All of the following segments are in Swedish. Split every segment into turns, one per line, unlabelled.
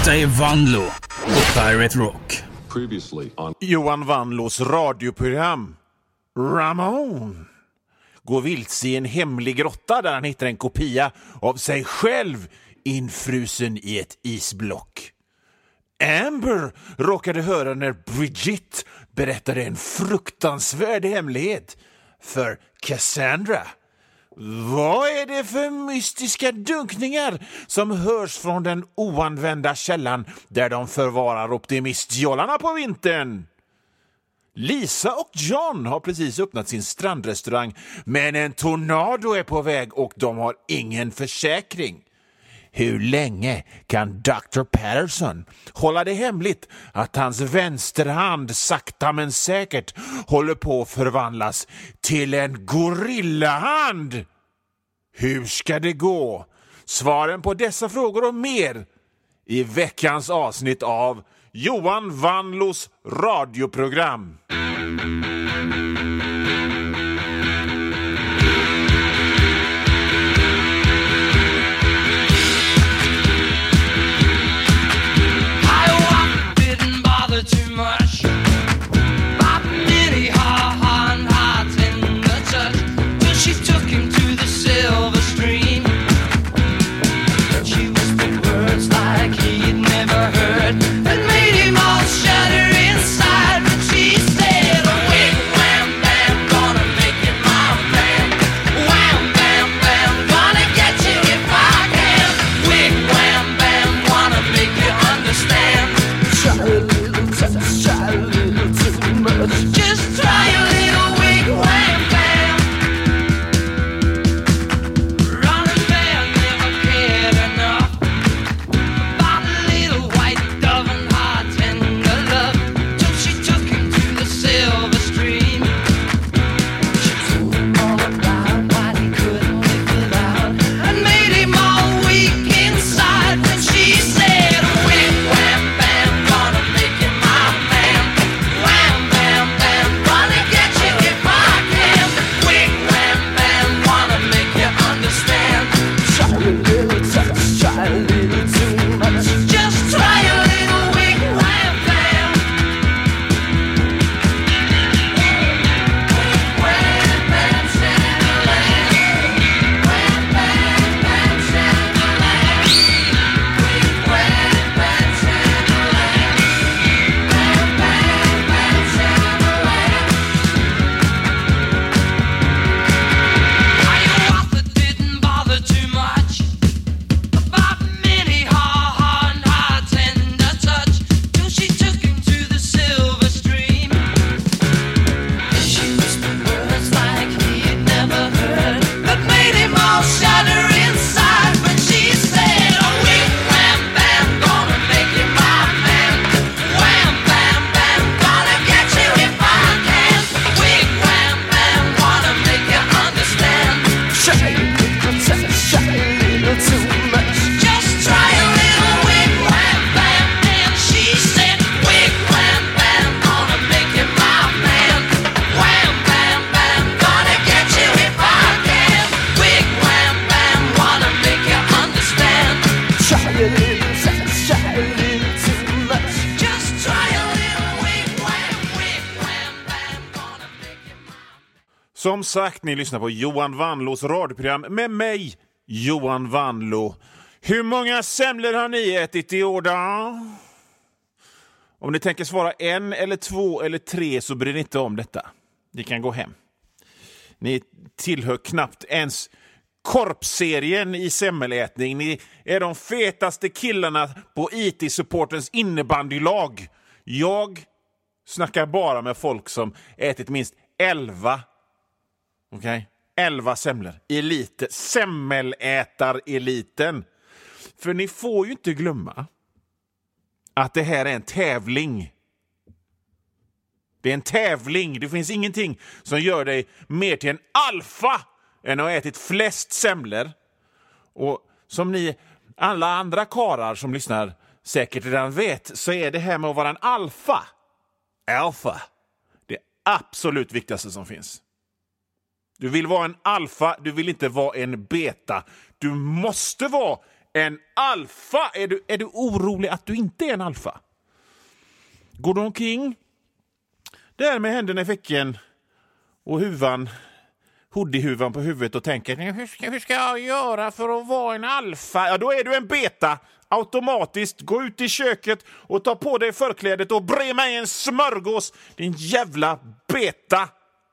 Detta är Vanlo på Pirate Rock.
Previously on
Johan Vanlos radioprogram Ramon går vilse i en hemlig grotta där han hittar en kopia av sig själv infrusen i ett isblock. Amber råkade höra när Bridget berättade en fruktansvärd hemlighet för Cassandra. Vad är det för mystiska dunkningar som hörs från den oanvända källan där de förvarar optimistjollarna på vintern? Lisa och John har precis öppnat sin strandrestaurang, men en tornado är på väg och de har ingen försäkring. Hur länge kan Dr. Patterson hålla det hemligt att hans vänsterhand sakta men säkert håller på att förvandlas till en gorillahand? Hur ska det gå? Svaren på dessa frågor och mer i veckans avsnitt av Johan Vanlos radioprogram. Som sagt, ni lyssnar på Johan Vanlos radioprogram med mig, Johan Vanlo. Hur många semlor har ni ätit i år då? Om ni tänker svara 1 eller 2 eller 3 så bryr ni inte om detta. Ni kan gå hem. Ni tillhör knappt ens korpserien i semmelätning. Ni är de fetaste killarna på IT-supportens innebandylag. Jag snackar bara med folk som ätit minst 11. Okej? 11 semlor. Elite. Semmelätar-eliten. För ni får ju inte glömma att det här är en tävling. Det är en tävling. Det finns ingenting som gör dig mer till en alfa än att ha ätit flest semlor. Och som ni alla andra karar som lyssnar säkert redan vet, så är det här med att vara en alfa det absolut viktigaste som finns. Du vill vara en alfa, du vill inte vara en beta. Du måste vara en alfa. Är du orolig att du inte är en alfa? Går du omkring där med händerna i fickan och hoodiehuvan på huvudet och tänker hur ska jag göra för att vara en alfa? Ja, då är du en beta. Automatiskt gå ut i köket och ta på dig förklädet och bre mig en smörgås. Din jävla beta.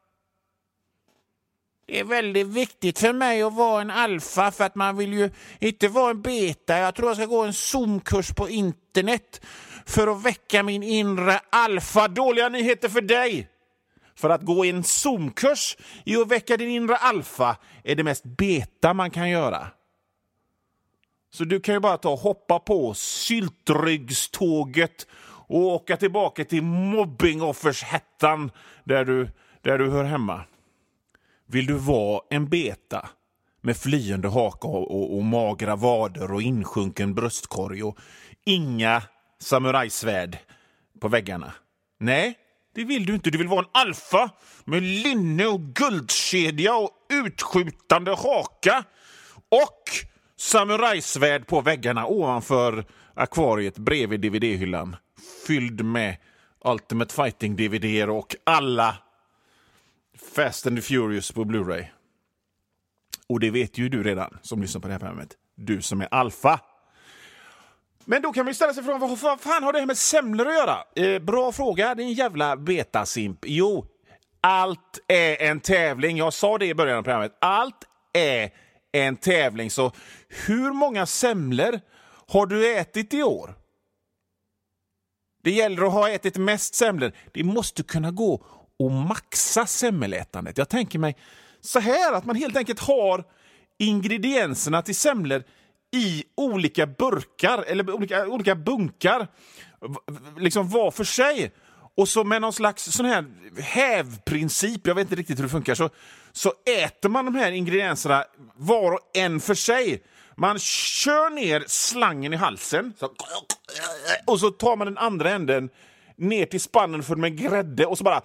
Det är väldigt viktigt för mig att vara en alfa för att man vill ju inte vara en beta. Jag tror jag ska gå en Zoom-kurs på internet för att väcka min inre alfa. Dåliga nyheter för dig. För att gå en Zoom-kurs i att väcka din inre alfa är det mest beta man kan göra. Så du kan ju bara ta och hoppa på syltryggståget och åka tillbaka till mobbingoffershättan där du hör hemma. Vill du vara en beta med flyende haka och magra vader och insjunken bröstkorg och inga samurajsvärd på väggarna? Nej, det vill du inte. Du vill vara en alfa med linne och guldkedja och utskjutande haka och samurajsvärd på väggarna ovanför akvariet bredvid DVD-hyllan. Fylld med Ultimate Fighting-DVD och alla Fast and the Furious på Blu-ray. Och det vet ju du redan som lyssnar på det här programmet. Du som är alfa. Men då kan vi ställa sig frågan, vad fan har det här med semlor att göra? Bra fråga, det är en jävla betasimp. Jo, allt är en tävling. Jag sa det i början av programmet. Allt är en tävling. Så hur många semlor har du ätit i år? Det gäller att ha ätit mest semlor. Det måste kunna gå och maxa semmelätandet. Jag tänker mig så här att man helt enkelt har ingredienserna till semlor i olika burkar eller olika bunkar liksom var för sig. Och så med någon slags sån här hävprincip, jag vet inte riktigt hur det funkar, så äter man de här ingredienserna var och en för sig. Man kör ner slangen i halsen och så tar man den andra änden ner till spannen för med grädde och så bara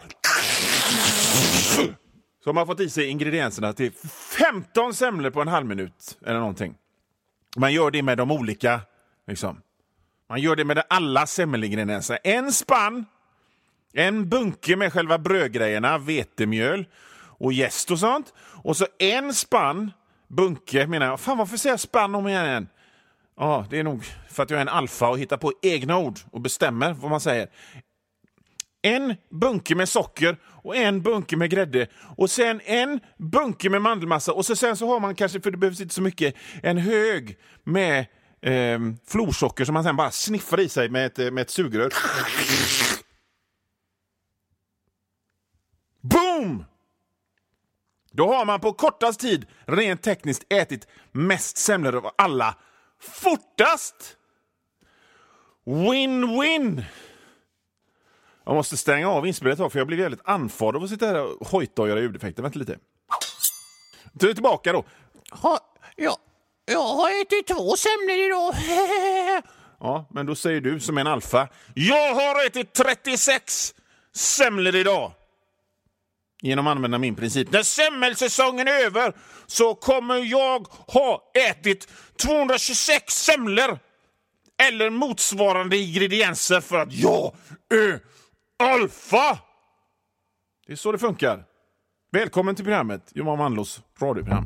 så har man fått i sig ingredienserna till 15 semlor på en halv minut eller någonting. Man gör det med de olika liksom. Man gör det med alla semmelingredienserna. En spann, en bunke med själva brödgrejerna, vetemjöl och jäst och sånt. Och så en spann, bunke menar jag. Fan, varför säger jag spann om igen? Ja, det är nog för att jag är en alfa och hittar på egna ord och bestämmer vad man säger. En bunke med socker och en bunke med grädde och sen en bunke med mandelmassa och sen så har man kanske, för det behövs inte så mycket, en hög med florsocker som man sen bara sniffar i sig med ett sugrör. Boom! Då har man på kortast tid rent tekniskt ätit mest semlor av alla. Fortast! Win-win! Jag måste stänga av inspelet för jag blir väldigt andfådd av att sitta här och hojta och göra ljudeffekter. Vänta lite. Du är tillbaka då.
Jag har ätit 2 semlor idag.
Ja, men då säger du som en alfa. Jag har ätit 36 semlor idag. Genom att använda min princip. När semmelsäsongen är över så kommer jag ha ätit 226 semlor. Eller motsvarande ingredienser för att jag är alfa. Det är så det funkar. Välkommen till programmet Johan Wanlås radioprogram.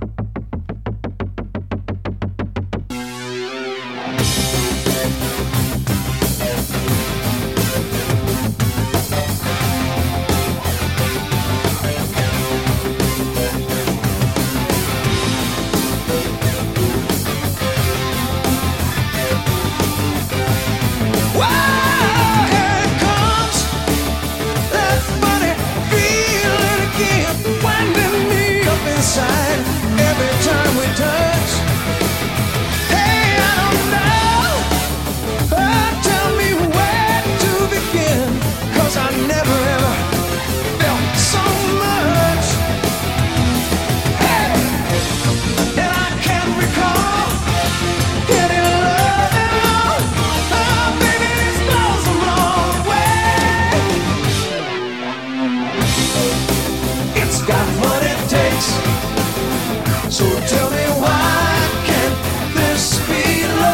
So tell me why can't this be love?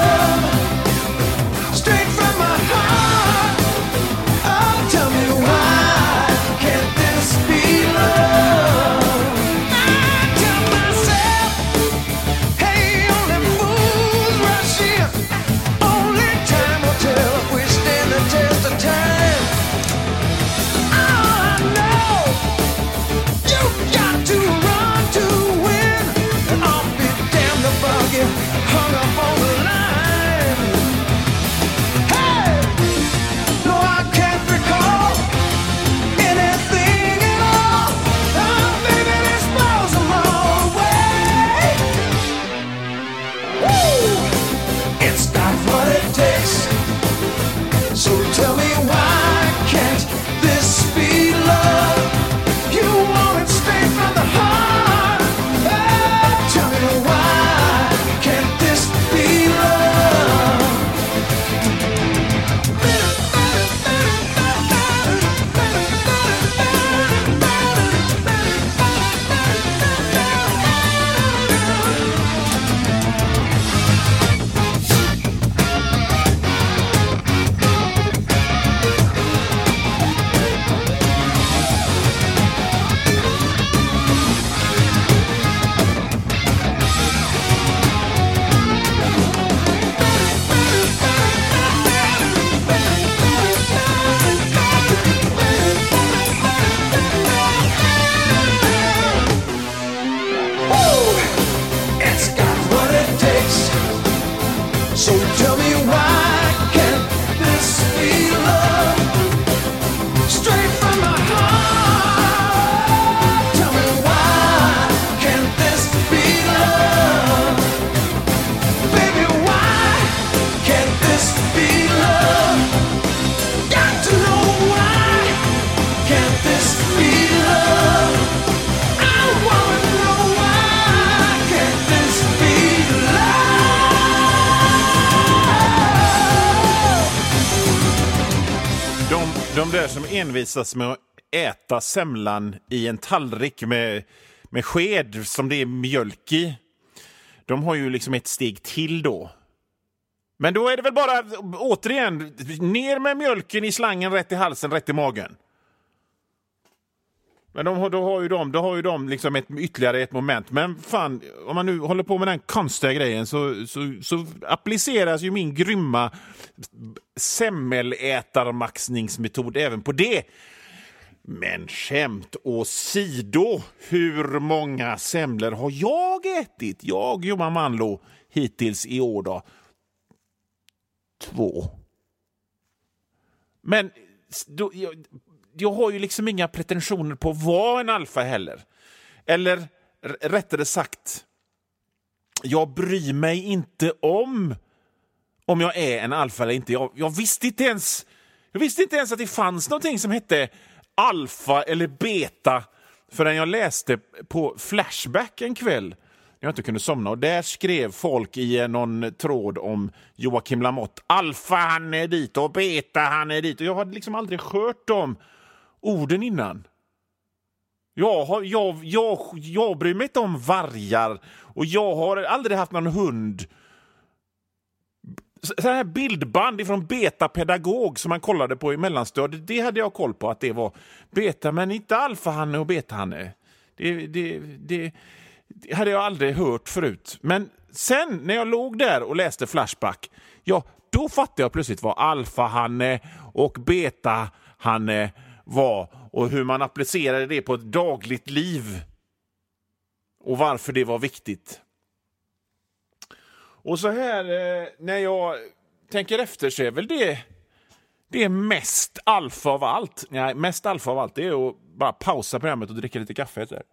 där som envisas med att äta semlan i en tallrik med sked som det är mjölk i, de har ju liksom ett steg till då. Men då är det väl bara återigen ner med mjölken i slangen, rätt i halsen, rätt i magen. Men då har ju de liksom ytterligare ett moment. Men fan, om man nu håller på med den konstiga grejen så appliceras ju min grymma semmelätarmaxningsmetod även på det. Men skämt åsido, hur många semlor har jag ätit? Jag, Johan Manlo, hittills i år då? 2. Men jag har ju liksom inga pretensioner på att vara en alfa heller. Eller rättare sagt, jag bryr mig inte om jag är en alfa eller inte. Jag visste inte ens att det fanns någonting som hette alfa eller beta förrän jag läste på Flashback en kväll. Jag inte kunde somna, och där skrev folk i någon tråd om Joakim Lamotte. Alfa han är dit och beta han är dit. Och jag hade liksom aldrig hört de orden innan. Jag bryr mig inte om vargar, och jag har aldrig haft någon hund. Så här bildband ifrån Beta-pedagog som man kollade på i mellanstadiet, det hade jag koll på att det var beta, men inte alfa-hanne och beta-hanne. Det hade jag aldrig hört förut. Men sen när jag låg där och läste Flashback, då fattade jag plötsligt vad alfa-hanne och beta-hanne var och hur man applicerade det på ett dagligt liv och varför det var viktigt. Och så här, när jag tänker efter, så är väl det är mest alfa av allt. Nej, mest alfa av allt, det är att bara pausa programmet och dricka lite kaffe. Så här.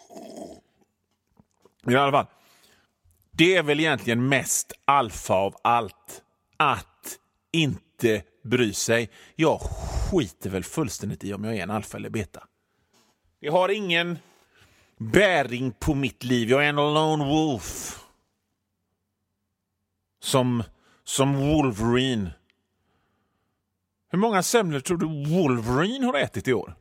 I alla fall, det är väl egentligen mest alfa av allt att inte bry sig. Jag skiter väl fullständigt i om jag är en alfa eller beta. Jag har ingen bäring på mitt liv. Jag är en lone wolf. Som Wolverine. Hur många semlor tror du Wolverine har ätit i år?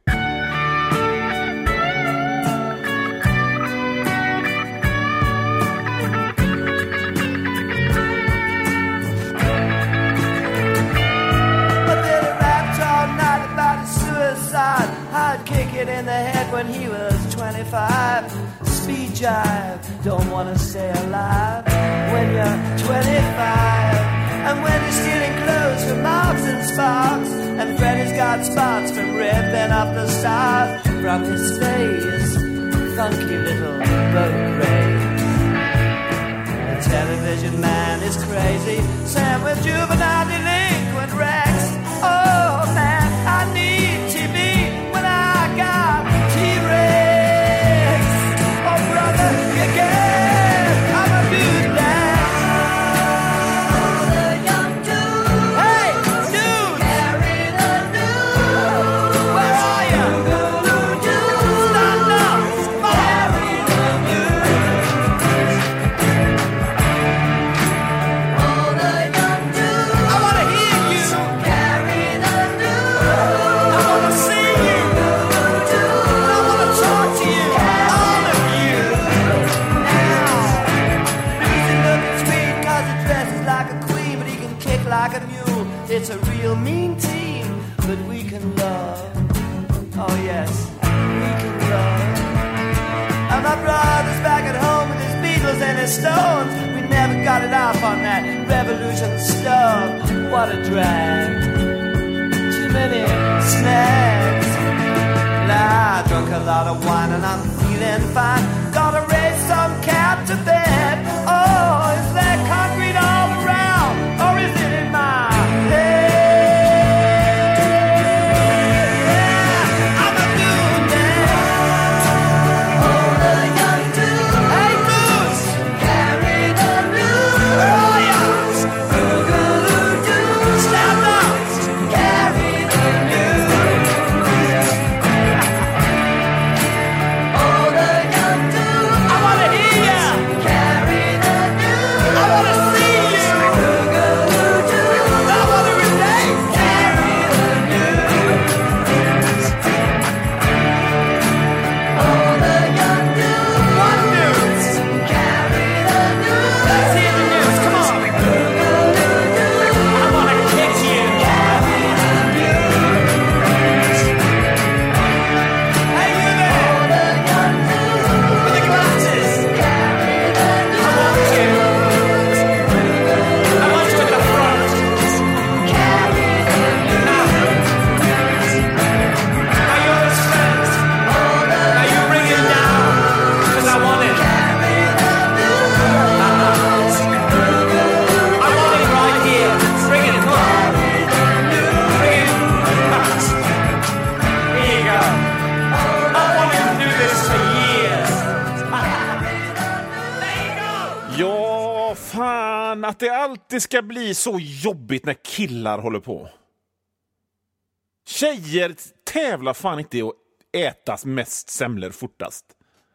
I'd kick it in the head when he was 25. Speed jive, don't wanna stay alive when you're 25. And when you're stealing clothes from Marks and Sparks, and Freddy's got spots from ripping up the stars from his face, funky little boat race. The television man is crazy, Sam with juvenile delinquent Rex. Oh man, I need TV when I got T-Rex. Oh brother, you get, I'm a dude now. Oh, the young dude. Hey, dude. Carry the news. Where are you? Stand up. Carry the news. Oh, the young dude. I want to hear you. Carry the news. I want to see you. I want to talk to you. All of you. Now. Lucy looking sweet 'cause he dresses like a queen, but he can kick like a mule. It's a real mean team, but we can love. Oh yes, we can love. And my brother's back at home with his Beatles and his Stones. We never got it off on that revolution stuff. What a drag. Too many snacks. Nah, I drunk a lot of wine and I'm feeling fine. Gotta raise some cap to bed. Oh, is there concrete all around, or is it in my head? Yeah, I'm a dude now. Oh, the young dude. Hey, dudes. Carry the news. Oh, yeah. Boogaloo-doo. Stand up. Carry the news. Oh, the young dude.
Fan, att det alltid ska bli så jobbigt när killar håller på. Tjejer tävlar fan inte i att ätas mest semlor fortast.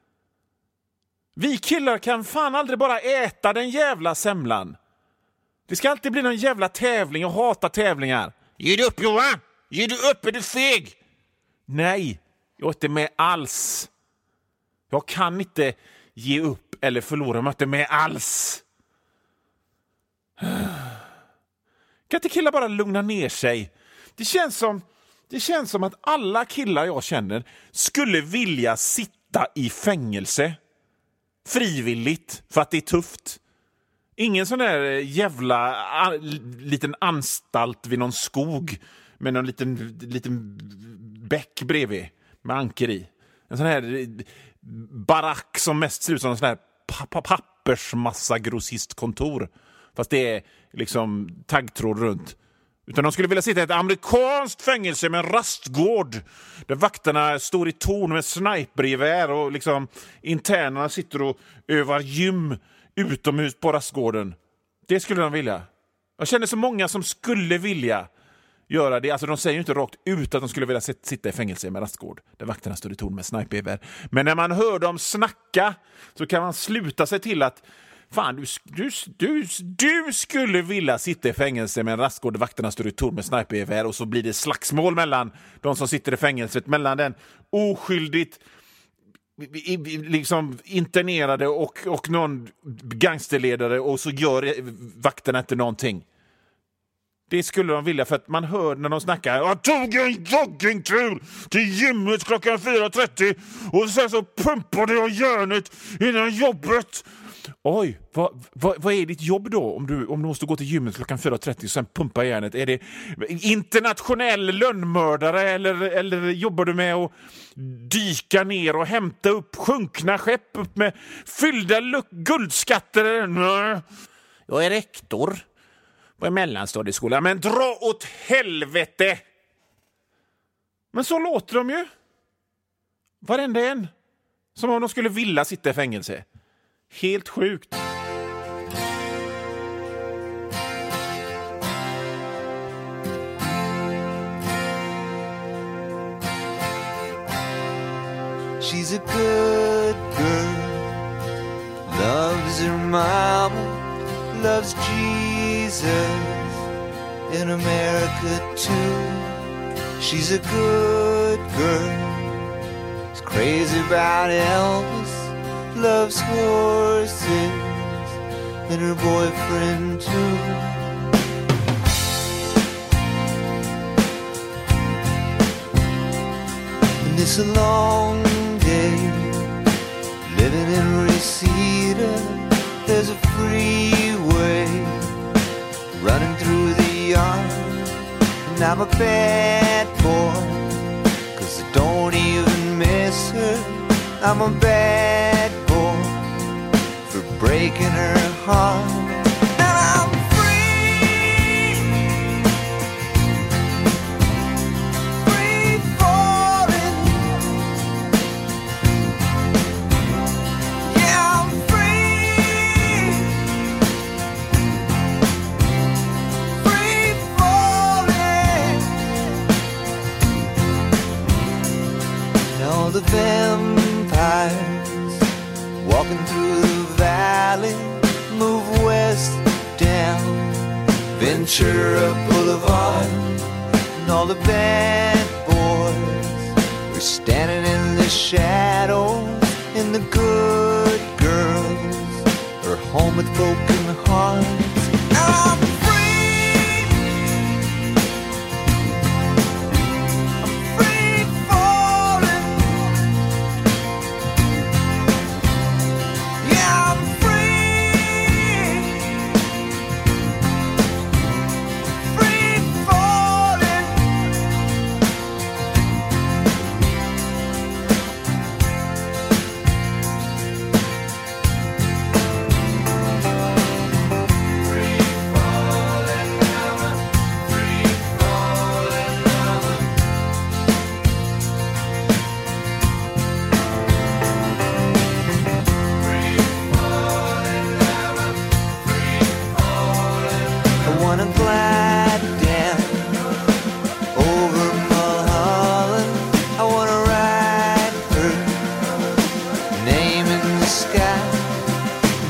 Vi killar kan fan aldrig bara äta den jävla semlan. Det ska alltid bli någon jävla tävling. Jag hatar tävlingar.
Ge dig upp, Johan! Ge dig upp, är du feg?
Nej, jag är inte med alls. Jag kan inte ge upp eller förlora, jag är inte med alls. Kan inte killar bara lugna ner sig? Det känns som att alla killar jag känner skulle vilja sitta i fängelse frivilligt för att det är tufft. Ingen sån där jävla liten anstalt vid någon skog med någon liten bäck bredvid med anker i. En sån här barack som mest ser ut som en sån här pappersmassa grossistkontor. Fast det är liksom taggtråd runt. Utan de skulle vilja sitta i ett amerikanskt fängelse med en rastgård där vakterna står i torn med snipergevär och liksom internerna sitter och övar gym utomhus på rastgården. Det skulle de vilja. Jag känner så många som skulle vilja göra det. Alltså de säger ju inte rakt ut att de skulle vilja sitta i fängelse med rastgård där vakterna står i torn med snipergevär. Men när man hör dem snacka så kan man sluta sig till att fan, du skulle vilja sitta i fängelse med en rastgård där vakterna står i torn med snipergevär och så blir det slagsmål mellan de som sitter i fängelset, mellan den oskyldigt liksom internerade och någon gangsterledare, och så gör vakterna inte någonting. Det skulle de vilja, för att man hör när de snackar: jag tog en joggingtur till gymmet klockan 4:30 och sen så pumpade jag järnet innan jobbet. Oj, vad är ditt jobb då om du måste gå till gymmet klockan 4:30 och sen pumpa järnet? Är det internationell lönnmördare eller jobbar du med att dyka ner och hämta upp sjunkna skepp upp med fyllda guldskatter? Nej.
Jag är rektor på en mellanstadieskola.
Men dra åt helvete! Men så låter de ju. Varenda en. Som om de skulle vilja sitta i fängelse. Helt sjukt.
She's a good girl, loves her mama, loves Jesus, in America too. She's a good girl, is crazy about Elvis, loves horses, and her boyfriend too. And it's a long day, living in Reseda. There's a freeway running through the yard, and I'm a bad boy, 'cause I don't even miss her. I'm a bad boy for breaking her heart. And I'm free, free falling. Yeah, I'm free, free falling. Now the vampires walking through the valley move west down Ventura Boulevard, and all the bad boys are standing in the shadows, and the good girls are home with broken hearts. I'm free, I'm free falling. Yeah, I'm free, free falling.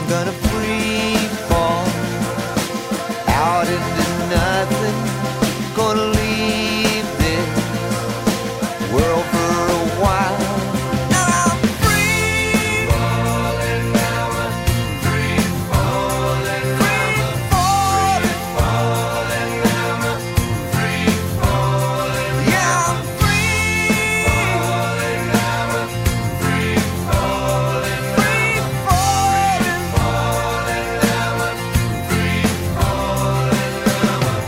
gonna free fall out into nothing. Gonna leave this world for a while. Now I'm free falling, now I'm free falling, free falling, falling, now I'm free falling. Yeah, I'm free falling, now I'm free falling, free falling, falling, now I'm free falling, now I'm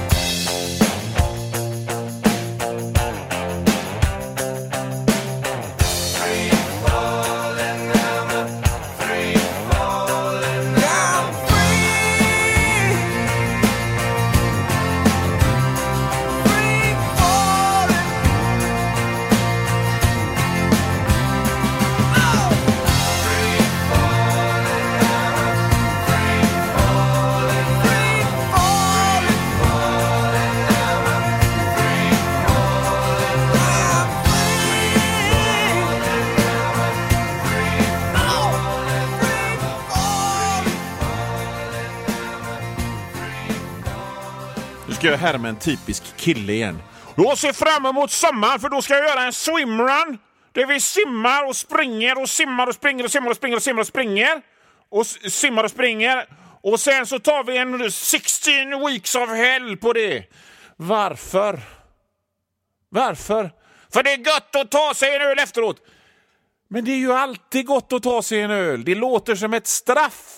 Nu ska jag härma en typisk kille igen. Jag ser fram emot sommaren för då ska jag göra en swimrun. Där vi simmar och springer och simmar och springer och simmar och springer och simmar och springer. Och simmar och springer. Och sen så tar vi en 16 weeks of hell på det. Varför? Varför? För det är gott att ta sig en öl efteråt. Men det är ju alltid gott att ta sig en öl. Det låter som ett straff.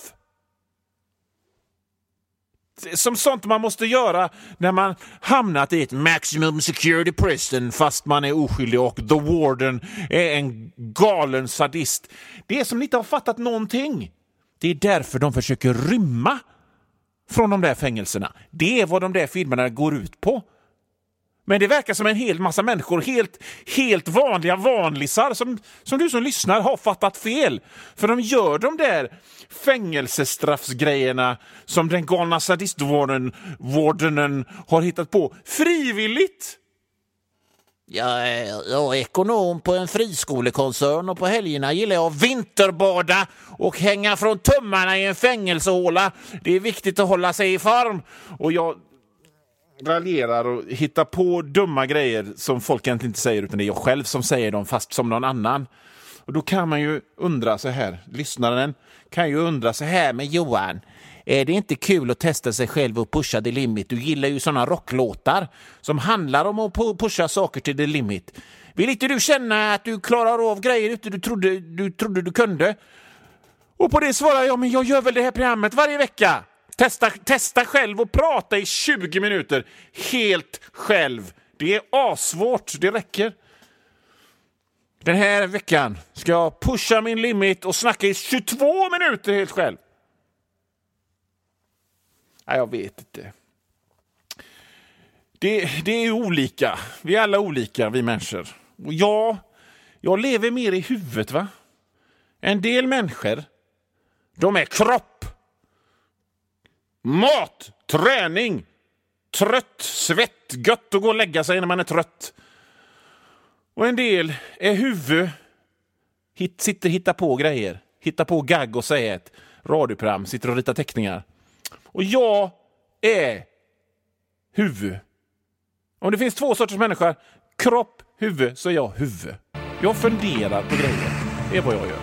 Som sånt man måste göra när man hamnat i ett maximum security prison fast man är oskyldig och the warden är en galen sadist. Det är som ni inte har fattat någonting. Det är därför de försöker rymma från de där fängelserna. Det är vad de där filmerna går ut på. Men det verkar som en hel massa människor, helt vanliga vanlisar som du som lyssnar har fattat fel. För de gör de där fängelsestraffsgrejerna som den galna sadistvårdenen har hittat på frivilligt.
Jag är ekonom på en friskolekoncern och på helgerna gillar jag att vinterbada och hänga från tummarna i en fängelsehåla. Det är viktigt att hålla sig i form.
Och jag raljerar och hittar på dumma grejer som folk egentligen inte säger utan det är jag själv som säger dem fast som någon annan. Och då kan man ju undra så här, lyssnaren kan ju undra så här, men Johan, är det inte kul att testa sig själv och pusha the limit? Du gillar ju såna rocklåtar som handlar om att pusha saker till the limit. Vill inte du känna att du klarar av grejer ute du trodde du kunde? Och på det svarar jag, men jag gör väl det här programmet varje vecka. Testa själv och prata i 20 minuter helt själv. Det är asvårt, det räcker. Den här veckan ska jag pusha min limit och snacka i 22 minuter helt själv. Nej, jag vet inte. Det är olika. Vi är alla olika, vi människor. Och jag lever mer i huvudet, va? En del människor, de är kropp. Mat, träning, trött, svett, gött att gå och lägga sig när man är trött. Och en del är huvud, hittar på grejer, hittar på gagg och säger ett radioprogram, sitter och ritar teckningar. Och jag är huvud. Om det finns två sorters människor, kropp, huvud, så är jag huvud. Jag funderar på grejer, det är vad jag gör.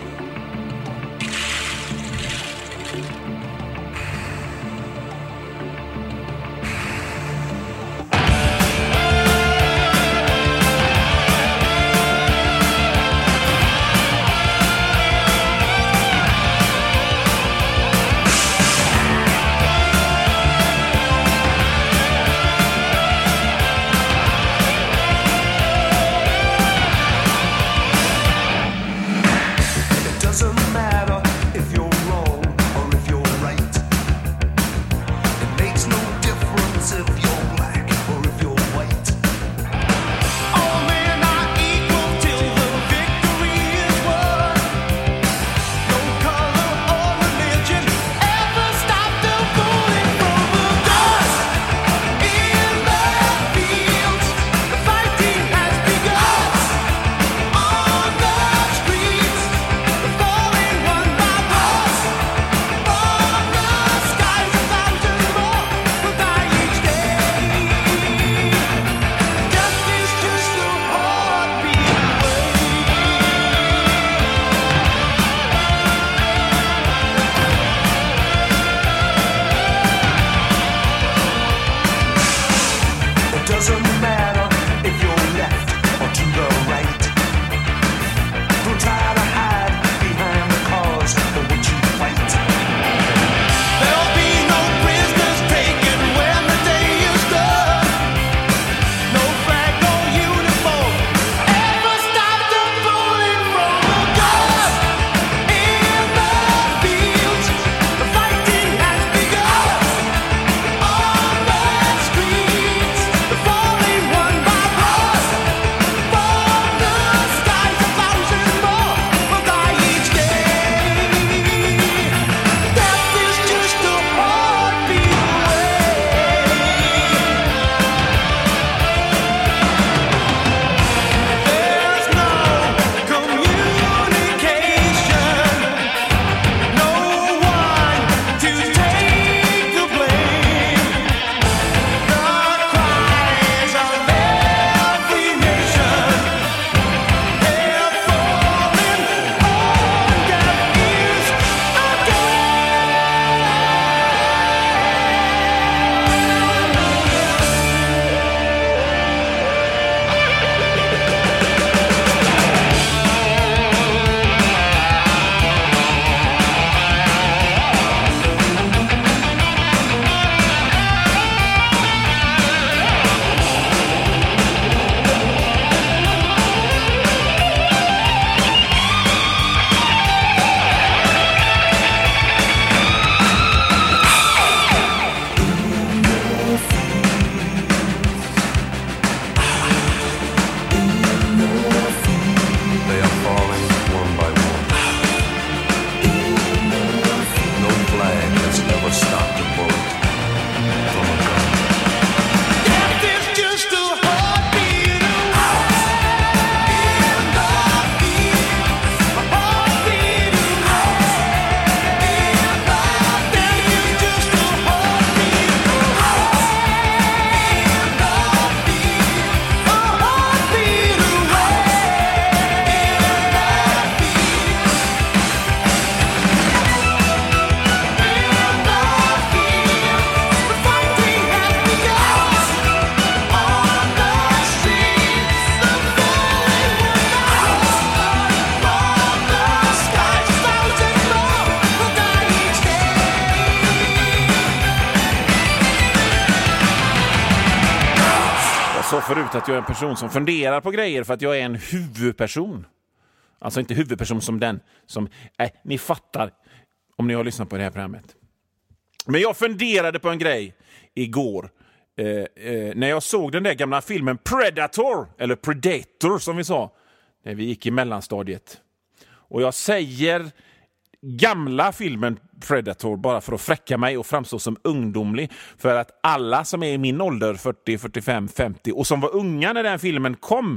sa förut att jag är en person som funderar på grejer för att jag är en huvudperson. Alltså inte huvudperson som den som... ni fattar om ni har lyssnat på det här programmet. Men jag funderade på en grej igår. När jag såg den där gamla filmen Predator, eller Predator som vi sa, när vi gick i mellanstadiet. Och jag säger gamla filmen Predator bara för att fräcka mig och framstå som ungdomlig. För att alla som är i min ålder, 40, 45, 50, och som var unga när den filmen kom,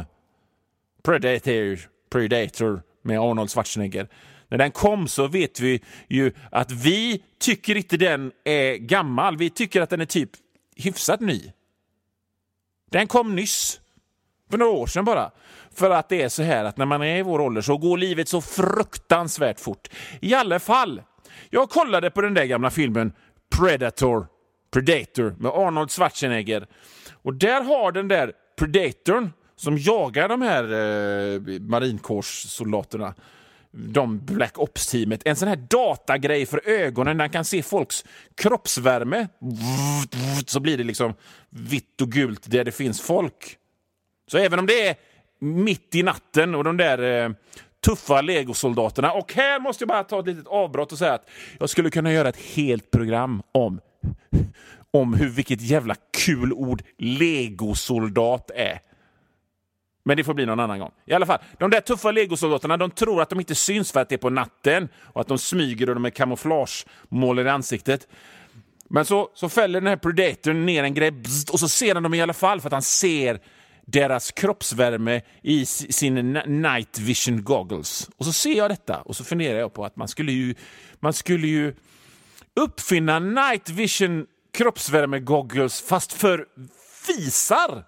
Predator med Arnold Schwarzenegger, när den kom så vet vi ju att vi tycker inte den är gammal. Vi tycker att den är typ hyfsat ny. Den kom nyss. För några år sedan bara. För att det är så här att när man är i vår ålder så går livet så fruktansvärt fort. I alla fall. Jag kollade på den där gamla filmen Predator med Arnold Schwarzenegger. Och där har den där Predatorn som jagar de här marinkårssoldaterna, de Black Ops-teamet, en sån här datagrej för ögonen. Den kan se folks kroppsvärme. Så blir det liksom vitt och gult där det finns folk. Så även om det är mitt i natten och de där tuffa legosoldaterna. Och här måste jag bara ta ett litet avbrott och säga att jag skulle kunna göra ett helt program om vilket jävla kul ord legosoldat är. Men det får bli någon annan gång. I alla fall, de där tuffa legosoldaterna, de tror att de inte syns för att det är på natten och att de smyger och de är kamouflagemål i ansiktet. Men så fäller den här Predatorn ner en grej och så ser han dem i alla fall för att han ser deras kroppsvärme i sin night vision goggles. Och så ser jag detta och så funderar jag på att man skulle ju uppfinna night vision kroppsvärme goggles fast för fisar.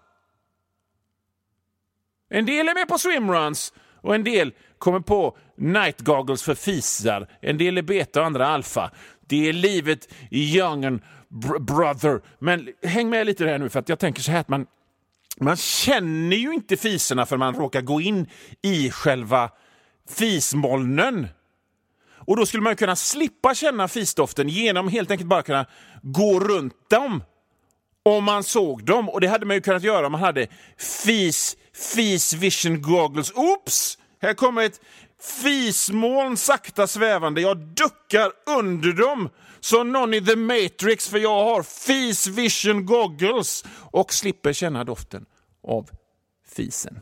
En del är med på swimruns och en del kommer på night goggles för fisar. En del är beta och andra alfa. Det är livet i young and brother. Men häng med lite här nu för att jag tänker så här att man känner ju inte fiserna för man råkar gå in i själva fismolnen. Och då skulle man kunna slippa känna fisdoften genom helt enkelt bara kunna gå runt dem om man såg dem. Och det hade man ju kunnat göra om man hade fis vision goggles. Oops! Här kommer ett fismoln sakta svävande. Jag duckar under dem som någon i The Matrix för jag har fis vision goggles och slipper känna doften av fisen.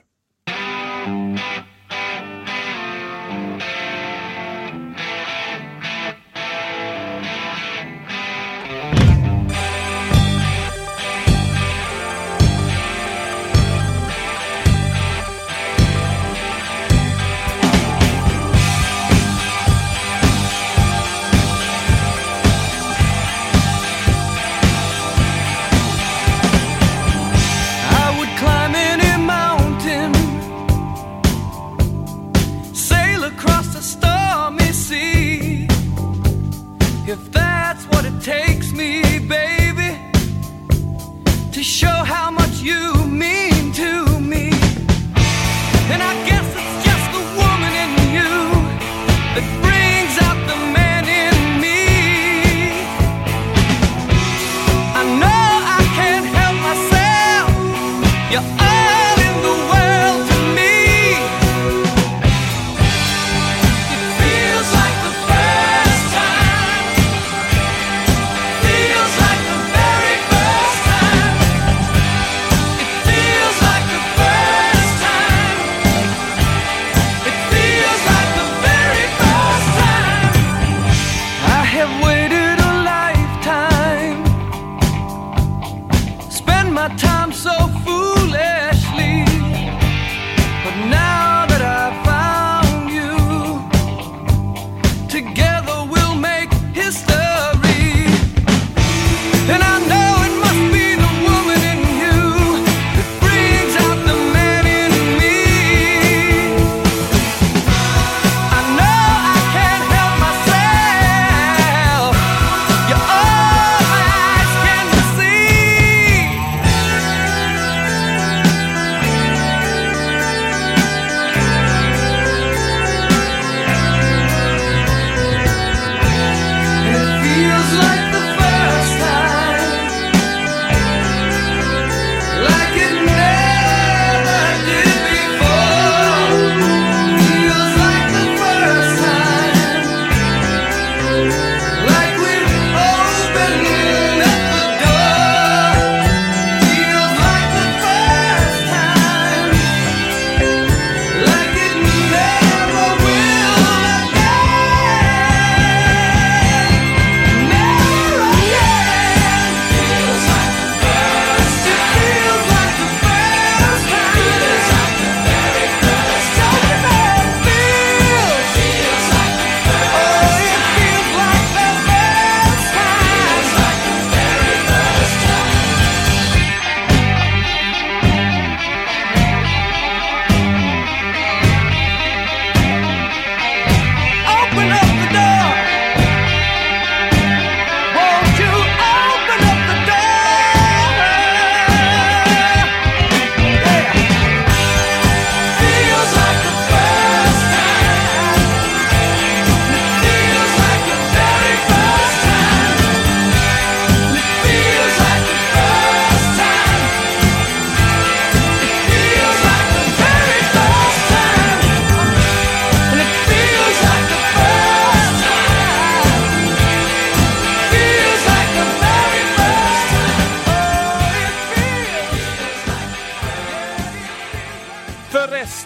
If that's what it takes me, baby, to show how much you mean to me. And I guess it's just the woman in you that brings out the man in me. I know I can't help myself. You're all in the world to me. It feels like the first time. Feels like the very first time. It feels like the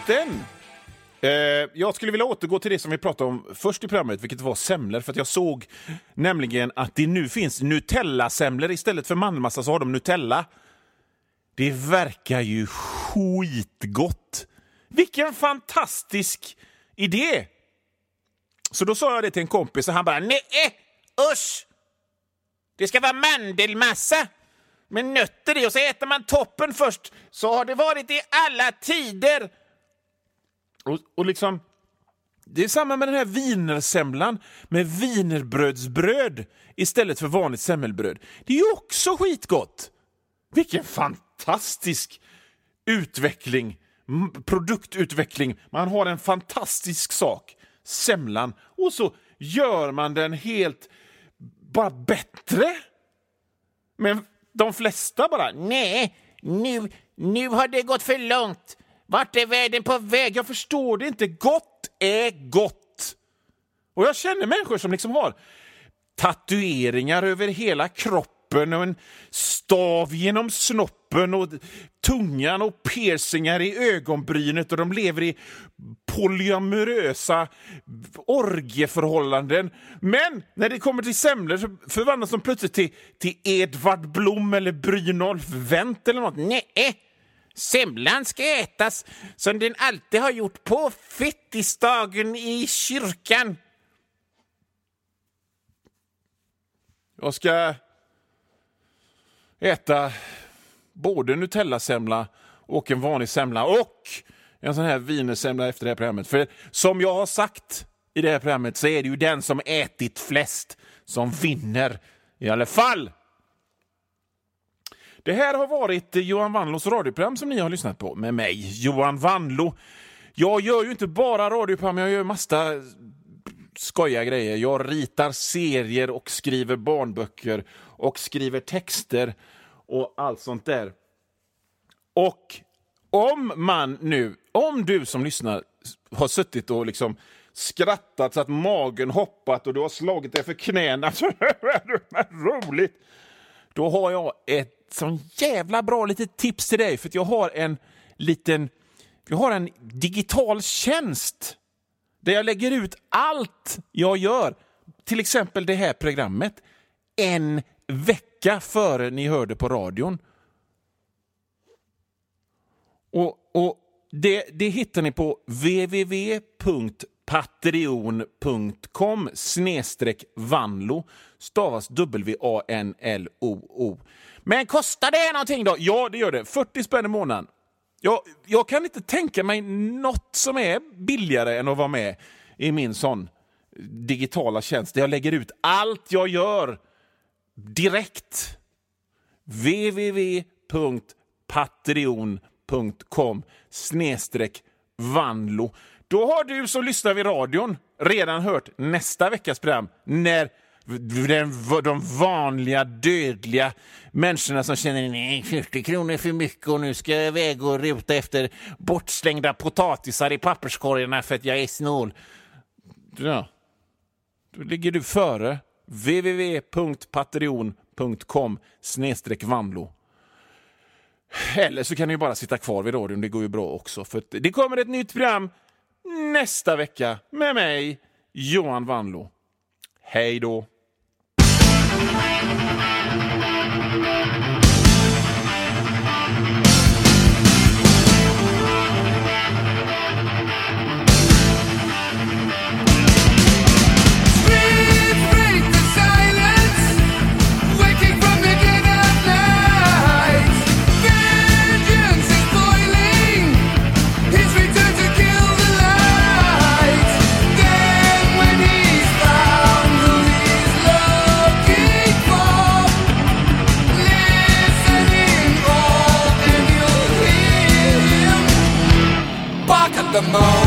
förresten, jag skulle vilja återgå till det som vi pratade om först i programmet, vilket var semlor. För att jag såg nämligen att det nu finns Nutella-semlor. Istället för mandelmassa så har de Nutella. Det verkar ju skitgott. Vilken fantastisk idé! Så då sa jag det till en kompis och han bara, nej, usch! Det ska vara mandelmassa med nötter i och så äter man toppen först. Så har det varit i alla tider. Och liksom, det är samma med den här wienersemlan med wienerbrödsbröd istället för vanligt semmelbröd. Det är ju också skitgott. Vilken fantastisk utveckling, produktutveckling. Man har en fantastisk sak, semlan, och så gör man den helt bara bättre. Men de flesta bara, nej, nu har det gått för långt. Vart är världen på väg? Jag förstår det inte. Gott är gott. Och jag känner människor som liksom har tatueringar över hela kroppen och en stav genom snoppen och tungan och piercingar i ögonbrynet, och de lever i polyamorösa orgieförhållanden. Men när det kommer till semlor så förvandlas de plötsligt till Edvard Blom eller Brynolf Wendt eller något. Nej, semlan ska ätas som den alltid har gjort på fettisdagen i kyrkan. Jag ska äta både Nutella-semla och en vanlig semla och en sån här wienersemla efter det här programmet. För som jag har sagt i det här programmet så är det ju den som ätit flest som vinner i alla fall. Det här har varit Johan Wanlås radioprogram som ni har lyssnat på med mig, Johan Wanlå. Jag gör ju inte bara radioprogram, jag gör massa skojiga grejer. Jag ritar serier och skriver barnböcker och skriver texter och allt sånt där. Och om du som lyssnar har suttit och liksom skrattat så att magen hoppat och du har slagit dig för knäna, så roligt. Då har jag ett sån jävla bra litet tips till dig, för att jag har en digital tjänst där jag lägger ut allt jag gör. Till exempel det här programmet en vecka före ni hörde på radion. Och det hittar ni på www.patreon.com/Wanlo, stavas WANLOO. Men kostar det någonting då? Ja, det gör det. 40 spänn i månaden. Jag kan inte tänka mig något som är billigare än att vara med i min sån digitala tjänst där jag lägger ut allt jag gör direkt. www.patreon.com/Wanlo. Då har du som lyssnar vid radion redan hört nästa veckas program, när de vanliga dödliga människorna som känner nej, 40 kronor för mycket och nu ska jag väga och ruta efter bortslängda potatisar i papperskorgarna för att jag är snål. Ja. Då ligger du före www.patreon.com/Wanlo. Eller så kan du bara sitta kvar vid radion, det går ju bra också. För det kommer ett nytt program nästa vecka med mig, Johan Wanlå. Hej då!
The moon.